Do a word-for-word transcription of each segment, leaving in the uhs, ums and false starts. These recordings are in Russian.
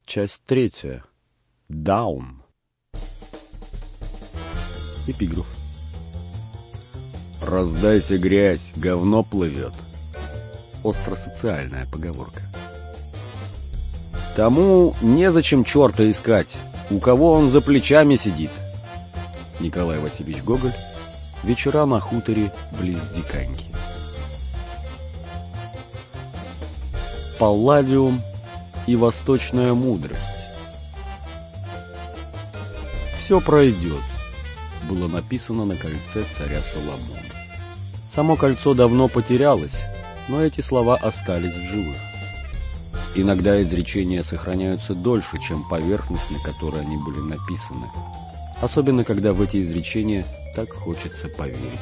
Часть третья. Даун. Эпиграф. «Раздайся, грязь, говно плывет». Остросоциальная поговорка. «Тому незачем черта искать, у кого он за плечами сидит». Николай Васильевич Гоголь. «Вечера на хуторе близ Диканьки». Палладиум и восточная мудрость. «Все пройдет», было написано на кольце царя Соломона. Само кольцо давно потерялось, но эти слова остались в живых. Иногда изречения сохраняются дольше, чем поверхность, на которой они были написаны, особенно когда в эти изречения так хочется поверить.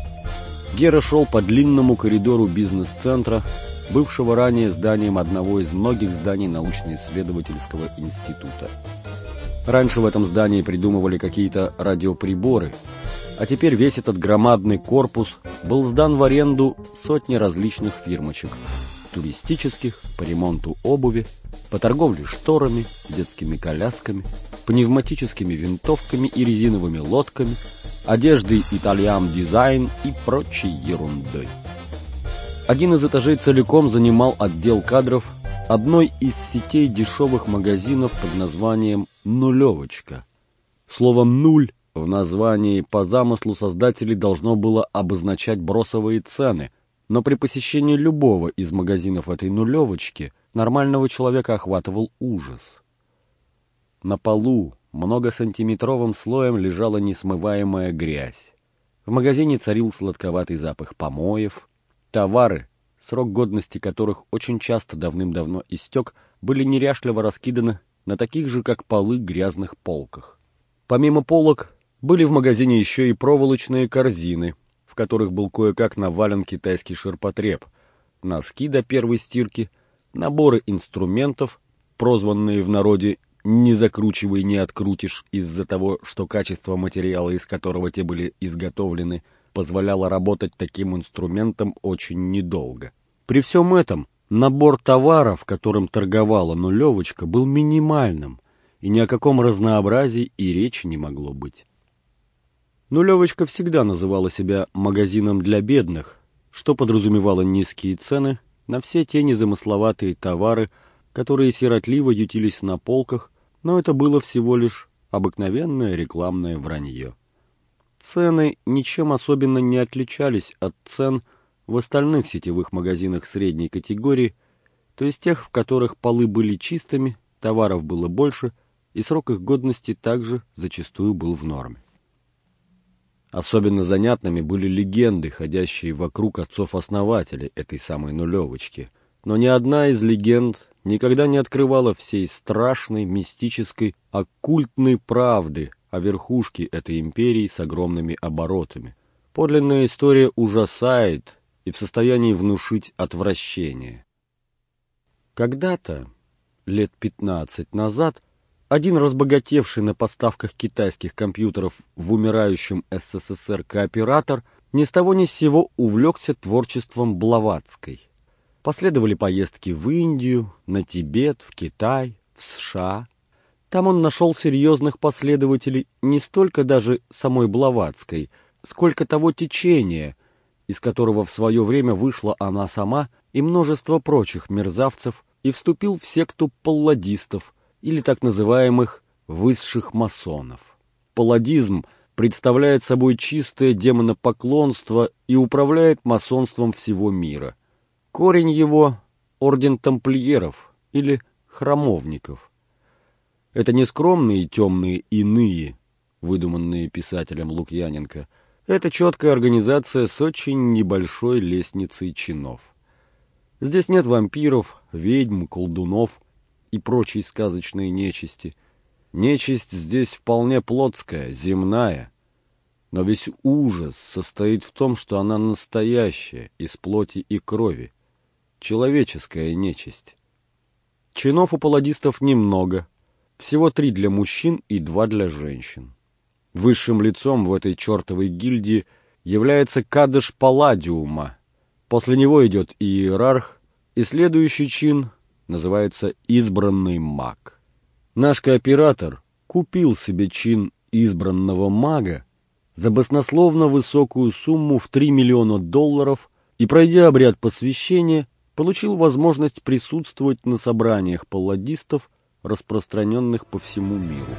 Гера шел по длинному коридору бизнес-центра, бывшего ранее зданием одного из многих зданий научно-исследовательского института. Раньше в этом здании придумывали какие-то радиоприборы, а теперь весь этот громадный корпус был сдан в аренду сотни различных фирмочек: туристических, по ремонту обуви, по торговле шторами, детскими колясками, пневматическими винтовками и резиновыми лодками, одеждой Итальян Дизайн и прочей ерундой. Один из этажей целиком занимал отдел кадров одной из сетей дешевых магазинов под названием «Нулевочка». Слово «нуль» в названии по замыслу создателей должно было обозначать бросовые цены, но при посещении любого из магазинов этой «Нулевочки» нормального человека охватывал ужас. На полу многосантиметровым слоем лежала несмываемая грязь. В магазине царил сладковатый запах помоев. Товары, срок годности которых очень часто давным-давно истек, были неряшливо раскиданы на таких же, как полы, грязных полках. Помимо полок, были в магазине еще и проволочные корзины, в которых был кое-как навален китайский ширпотреб, носки до первой стирки, наборы инструментов, прозванные в народе «не закручивай, не открутишь» из-за того, что качество материала, из которого те были изготовлены, позволяло работать таким инструментом очень недолго. При всем этом набор товаров, которым торговала «Нулевочка», был минимальным, и ни о каком разнообразии и речи не могло быть. «Нулевочка» всегда называла себя магазином для бедных, что подразумевало низкие цены на все те незамысловатые товары, которые сиротливо ютились на полках, но это было всего лишь обыкновенное рекламное вранье. Цены ничем особенно не отличались от цен в остальных сетевых магазинах средней категории, то есть тех, в которых полы были чистыми, товаров было больше, и срок их годности также зачастую был в норме. Особенно занятными были легенды, ходящие вокруг отцов-основателей этой самой «Нулевочки», но ни одна из легенд никогда не открывала всей страшной, мистической, оккультной правды о верхушке этой империи с огромными оборотами. Подлинная история ужасает и в состоянии внушить отвращение. Когда-то, лет пятнадцать назад, один разбогатевший на поставках китайских компьютеров в умирающем СССР кооператор ни с того ни с сего увлекся творчеством Блаватской. Последовали поездки в Индию, на Тибет, в Китай, в США. Там он нашел серьезных последователей не столько даже самой Блаватской, сколько того течения, из которого в свое время вышла она сама и множество прочих мерзавцев, и вступил в секту палладистов, или так называемых высших масонов. Палладизм представляет собой чистое демонопоклонство и управляет масонством всего мира. Корень его — орден тамплиеров или храмовников. Это не скромные темные иные, выдуманные писателем Лукьяненко. Это четкая организация с очень небольшой лестницей чинов. Здесь нет вампиров, ведьм, колдунов и прочей сказочной нечисти. Нечисть здесь вполне плотская, земная. Но весь ужас состоит в том, что она настоящая, из плоти и крови. Человеческая нечисть. Чинов у палладистов немного. Всего три для мужчин и два для женщин. Высшим лицом в этой чертовой гильдии является кадыш палладиума. После него идет иерарх, и следующий чин называется избранный маг. Наш кооператор купил себе чин избранного мага за баснословно высокую сумму в три миллиона долларов и, пройдя обряд посвящения, получил возможность присутствовать на собраниях палладистов, распространенных по всему миру.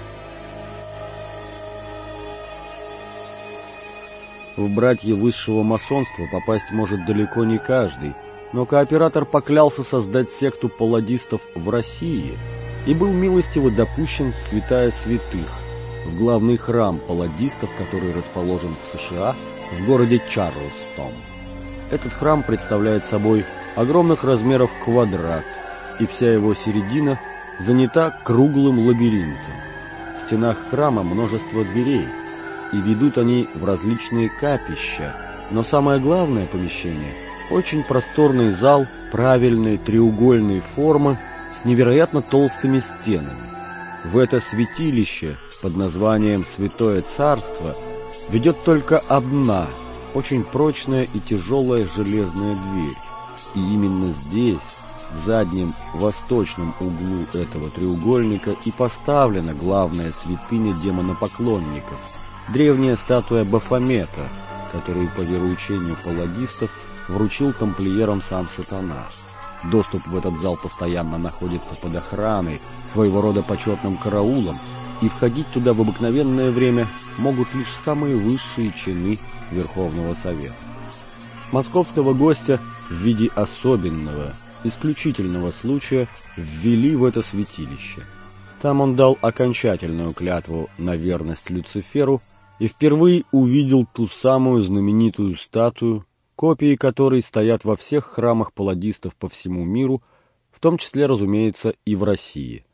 В братья высшего масонства попасть может далеко не каждый, но кооператор поклялся создать секту палладистов в России и был милостиво допущен в святая святых, в главный храм палладистов, который расположен в США, в городе Чарльстон. Этот храм представляет собой огромных размеров квадрат, и вся его середина занята круглым лабиринтом. В стенах храма множество дверей, и ведут они в различные капища, но самое главное помещение – очень просторный зал правильной треугольной формы с невероятно толстыми стенами. В это святилище под названием «Святое Царство» ведет только одна, очень прочная и тяжелая железная дверь. И именно здесь, в заднем восточном углу этого треугольника, и поставлена главная святыня демонопоклонников – древняя статуя Бафомета, которую по вероучению палладистов вручил тамплиерам сам сатана. Доступ в этот зал постоянно находится под охраной, своего рода почетным караулом, и входить туда в обыкновенное время могут лишь самые высшие чины Верховного Совета. Московского гостя в виде особенного, исключительного случая ввели в это святилище. Там он дал окончательную клятву на верность Люциферу и впервые увидел ту самую знаменитую статую, копии которой стоят во всех храмах палладистов по всему миру, в том числе, разумеется, и в России.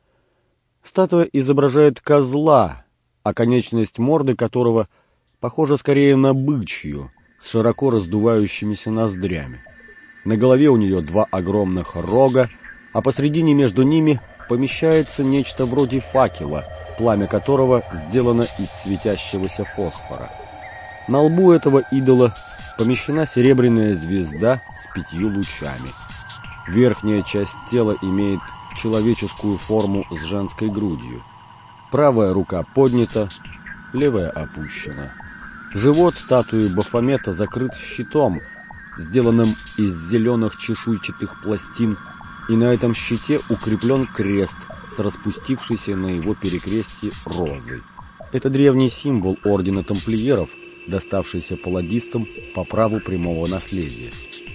Статуя изображает козла, а конечность морды которого похожа скорее на бычью, с широко раздувающимися ноздрями. На голове у нее два огромных рога, а посредине между ними помещается нечто вроде факела, пламя которого сделано из светящегося фосфора. На лбу этого идола помещена серебряная звезда с пятью лучами. Верхняя часть тела имеет человеческую форму с женской грудью. Правая рука поднята, левая опущена. Живот статуи Бафомета закрыт щитом, сделанным из зеленых чешуйчатых пластин, и на этом щите укреплен крест с распустившейся на его перекрестье розой. Это древний символ ордена тамплиеров, доставшийся палладистам по праву прямого наследия.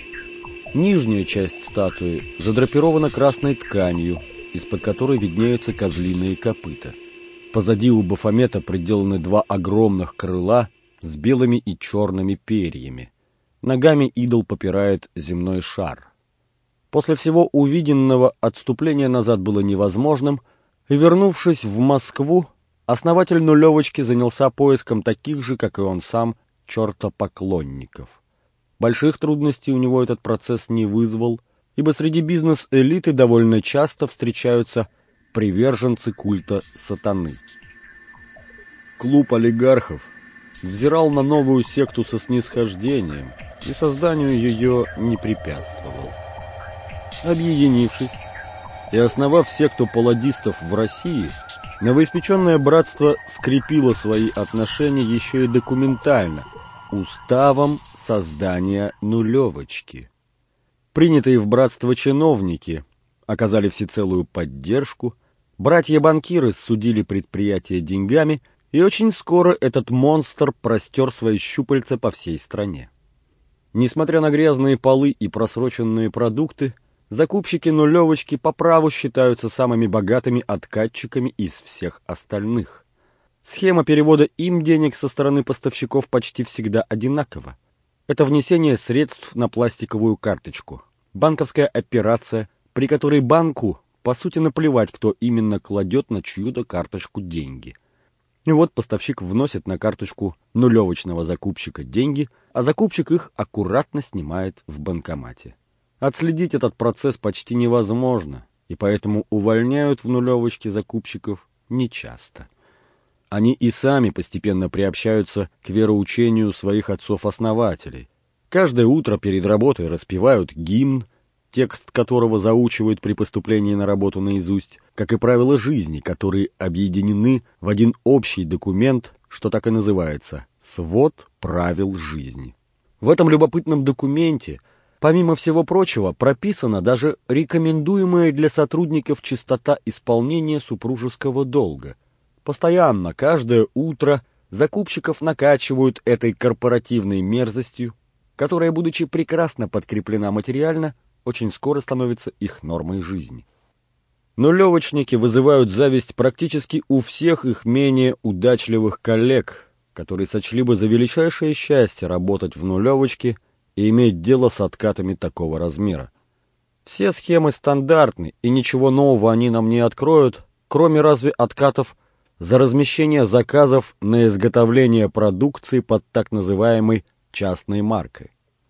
Нижняя часть статуи задрапирована красной тканью, из-под которой виднеются козлиные копыта. Позади у Бафомета приделаны два огромных крыла с белыми и черными перьями. Ногами идол попирает земной шар. После всего увиденного отступление назад было невозможным, и, вернувшись в Москву, основатель нулевочки занялся поиском таких же, как и он сам, чертопоклонников. Больших трудностей у него этот процесс не вызвал, ибо среди бизнес-элиты довольно часто встречаются приверженцы культа сатаны. Клуб олигархов взирал на новую секту со снисхождением и созданию ее не препятствовал. Объединившись и основав секту палладистов в России, новоиспеченное братство скрепило свои отношения еще и документально, уставом создания нулевочки. Принятые в братство чиновники оказали всецелую поддержку, братья-банкиры судили предприятие деньгами, и очень скоро этот монстр простер свои щупальца по всей стране. Несмотря на грязные полы и просроченные продукты, закупщики нулевочки по праву считаются самыми богатыми откатчиками из всех остальных. Схема перевода им денег со стороны поставщиков почти всегда одинакова. Это внесение средств на пластиковую карточку. Банковская операция, при которой банку, по сути, наплевать, кто именно кладет на чью-то карточку деньги. И вот поставщик вносит на карточку нулевочного закупщика деньги, а закупщик их аккуратно снимает в банкомате. Отследить этот процесс почти невозможно, и поэтому увольняют в нулевочке закупщиков нечасто. Они и сами постепенно приобщаются к вероучению своих отцов-основателей. Каждое утро перед работой распевают гимн, текст которого заучивают при поступлении на работу наизусть, как и правила жизни, которые объединены в один общий документ, что так и называется «Свод правил жизни». В этом любопытном документе, помимо всего прочего, прописана даже рекомендуемая для сотрудников частота исполнения супружеского долга. Постоянно, каждое утро, закупщиков накачивают этой корпоративной мерзостью, которая, будучи прекрасно подкреплена материально, очень скоро становится их нормой жизни. Нулевочники вызывают зависть практически у всех их менее удачливых коллег, которые сочли бы за величайшее счастье работать в нулевочке и иметь дело с откатами такого размера. Все схемы стандартны, и ничего нового они нам не откроют, кроме разве откатов за размещение заказов на изготовление продукции под так называемой частной маркой.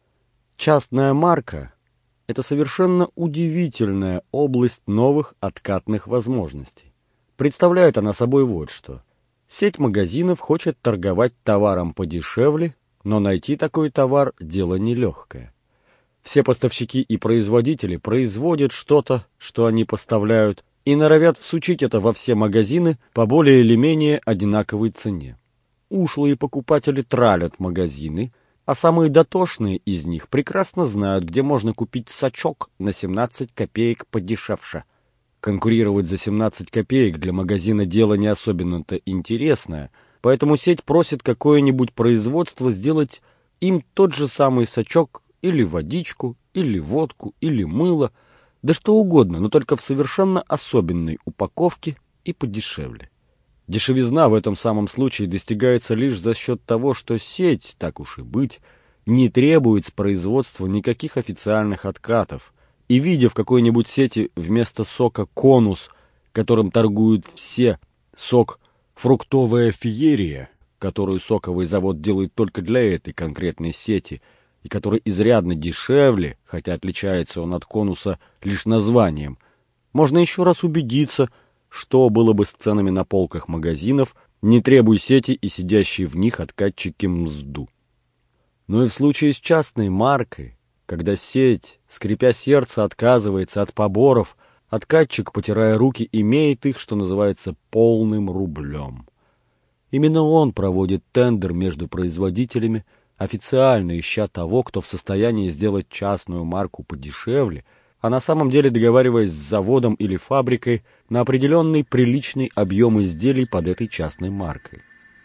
Частная марка – это совершенно удивительная область новых откатных возможностей. Представляет она собой вот что. Сеть магазинов хочет торговать товаром подешевле, но найти такой товар – дело нелегкое. Все поставщики и производители производят что-то, что они поставляют, и норовят всучить это во все магазины по более или менее одинаковой цене. Ушлые покупатели тралят магазины, а самые дотошные из них прекрасно знают, где можно купить сачок на семнадцать копеек подешевше. Конкурировать за семнадцать копеек для магазина дело не особенно-то интересное, поэтому сеть просит какое-нибудь производство сделать им тот же самый сачок или водичку, или водку, или мыло, да что угодно, но только в совершенно особенной упаковке и подешевле. Дешевизна в этом самом случае достигается лишь за счет того, что сеть, так уж и быть, не требует с производства никаких официальных откатов, и, видя в какой-нибудь сети вместо сока конус, которым торгуют все, сок «Фруктовая феерия», которую соковый завод делает только для этой конкретной сети, и который изрядно дешевле, хотя отличается он от конуса лишь названием, можно еще раз убедиться, что было бы с ценами на полках магазинов, не требуя сети и сидящие в них откатчики мзду. Но и в случае с частной маркой, когда сеть, скрипя сердце, отказывается от поборов, откатчик, потирая руки, имеет их, что называется, полным рублем. Именно он проводит тендер между производителями, официально ища того, кто в состоянии сделать частную марку подешевле, а на самом деле договариваясь с заводом или фабрикой на определенный приличный объем изделий под этой частной маркой.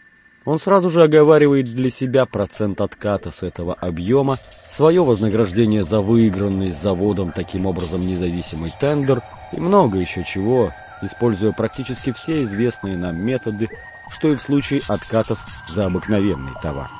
Он сразу же оговаривает для себя процент отката с этого объема, свое вознаграждение за выигранный с заводом таким образом независимый тендер и много еще чего, используя практически все известные нам методы, что и в случае откатов за обыкновенный товар.